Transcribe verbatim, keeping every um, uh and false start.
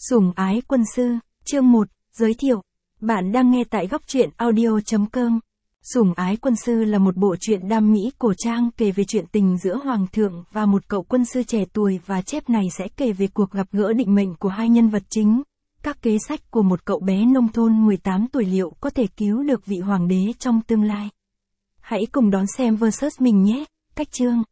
Sủng ái quân sư, chương một, giới thiệu. Bạn đang nghe tại góc truyện audio chấm com. Sủng ái quân sư là một bộ truyện đam mỹ cổ trang kể về chuyện tình giữa hoàng thượng và một cậu quân sư trẻ tuổi, và chép này sẽ kể về cuộc gặp gỡ định mệnh của hai nhân vật chính. Các kế sách của một cậu bé nông thôn mười tám tuổi liệu có thể cứu được vị hoàng đế trong tương lai. Hãy cùng đón xem versus mình nhé. Cách chương.